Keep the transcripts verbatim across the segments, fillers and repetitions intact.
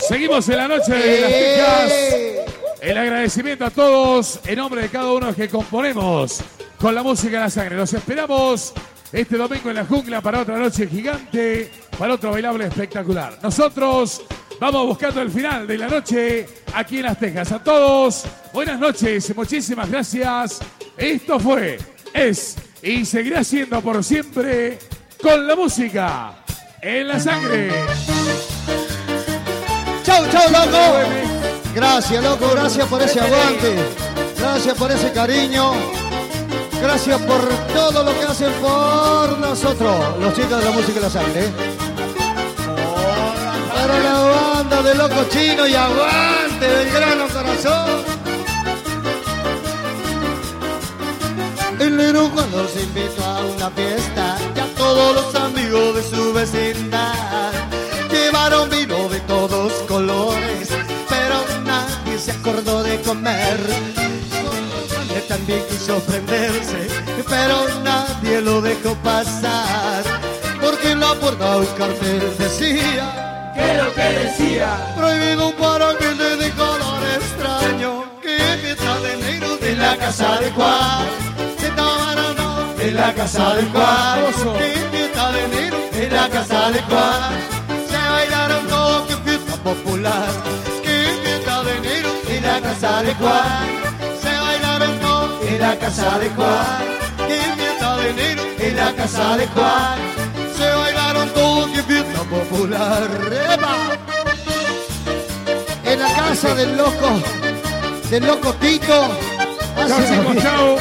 Seguimos en la noche de las Tejas. El agradecimiento a todos en nombre de cada uno que componemos con la música en la sangre. Los esperamos este domingo en la jungla para otra noche gigante, para otro bailable espectacular. Nosotros vamos buscando el final de la noche aquí en Las Tejas. A todos, buenas noches y muchísimas gracias. Esto fue, es y seguirá siendo por siempre con la música en la sangre. Chau, chau, loco. Gracias, loco, gracias por ese aguante. Gracias por ese cariño. Gracias por todo lo que hacen por nosotros, los chicos de la música en la sangre. Para la banda de Loco Chino y aguante del grano corazón. El nero cuando se invitó a una fiesta, ya todos los amigos de su vecindad llevaron vino de todos colores, pero nadie se acordó de comer. Él también quiso prenderse, pero nadie lo dejó pasar, porque en la puerta un cartel decía, ¿qué es lo que decía? prohibido para gente de color extraño, que fiesta de negro de la casa de Juan. Se tomaron dos en la casa de Juan, que fiesta de negro en la casa de Juan. Se bailaron todos, que fiesta popular, que fiesta de negro en la casa de Juan. En la casa de Juan, que fiesta de enero, en la casa de Juan, se bailaron todos, que fiesta popular. ¡Epa! En la casa del loco, del loco Tito. Chao, chicos, chao.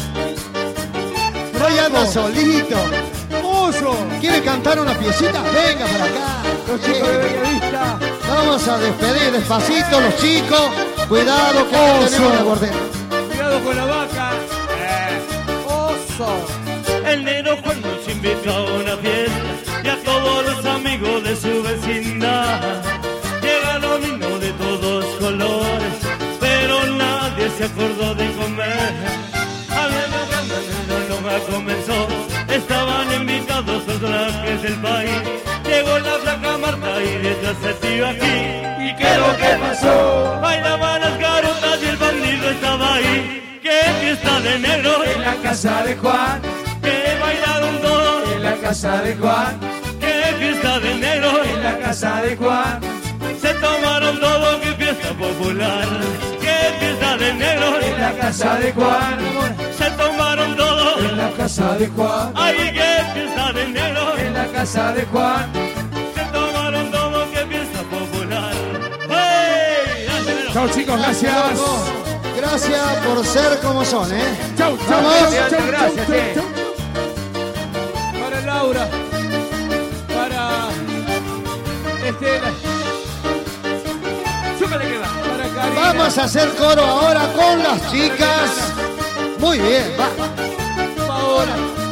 No anda solito. Oso. ¿Quiere cantar una piecita? Venga para acá. Los chicos de Bellavista. Vamos a despedir despacito los chicos. Cuidado que no tenemos la bordera. Con la vaca. Eh. Oso. El negro Juan nos invitó a una fiesta y a todos los amigos de su vecindad. Llegaron vino de todos colores, pero nadie se acordó de comer. Hablando cuando el no comenzó, estaban invitados personajes del país. Llegó la flaca Marta y detrás el tío aquí. ¿Y qué es lo que pasó? Bailaban las garotas y el bandido estaba ahí. ¡Qué fiesta de negro! En la casa de Juan. ¡Que bailaron todos! En la casa de Juan. ¡Qué fiesta de negro! En la casa de Juan. Se tomaron todo, qué fiesta popular. ¡Qué fiesta de negro! En la casa de Juan. Se tomaron todo. En la casa de Juan. ¡Ay, qué fiesta de negro! En la casa de Juan. Se tomaron todo, qué fiesta popular. ¡Hey! Chao, chicos, gracias. Gracias por ser como son, ¿eh? Chau, chau, Vamos. chau, Gracias, chau, che. chau. Para Laura. Para Estela. Chúpale que va. Para Karina. Vamos a hacer coro ahora con las chicas. Muy bien, va. Paola.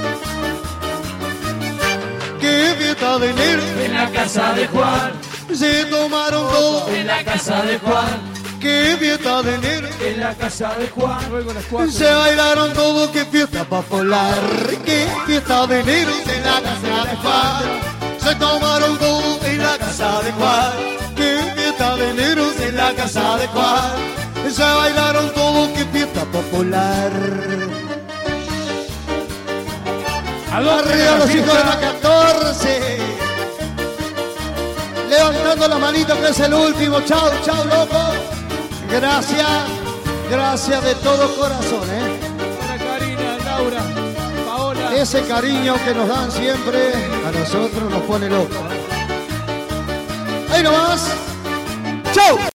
¡Qué fiesta de enero! En la casa de Juan. Se tomaron todo. En la casa de Juan. ¡Qué fiesta de enero! En la casa de Juan. Luego las cuatro. Se bailaron todo, qué fiesta popular. ¡Qué fiesta de enero! En la casa de Juan. Se tomaron todo en la casa de Juan. ¡Qué fiesta de enero! En la casa de Juan. Se bailaron todo, qué fiesta popular. ¿A dónde Arriba la los hijos de la fiesta? catorce. Levantando la manito que es el último. Chao, chao, loco. Gracias. Gracias de todo corazón, ¿eh? Para Karina, Laura, Paola. Ese cariño que nos dan siempre a nosotros nos pone locos. Ahí nomás. ¡Chau!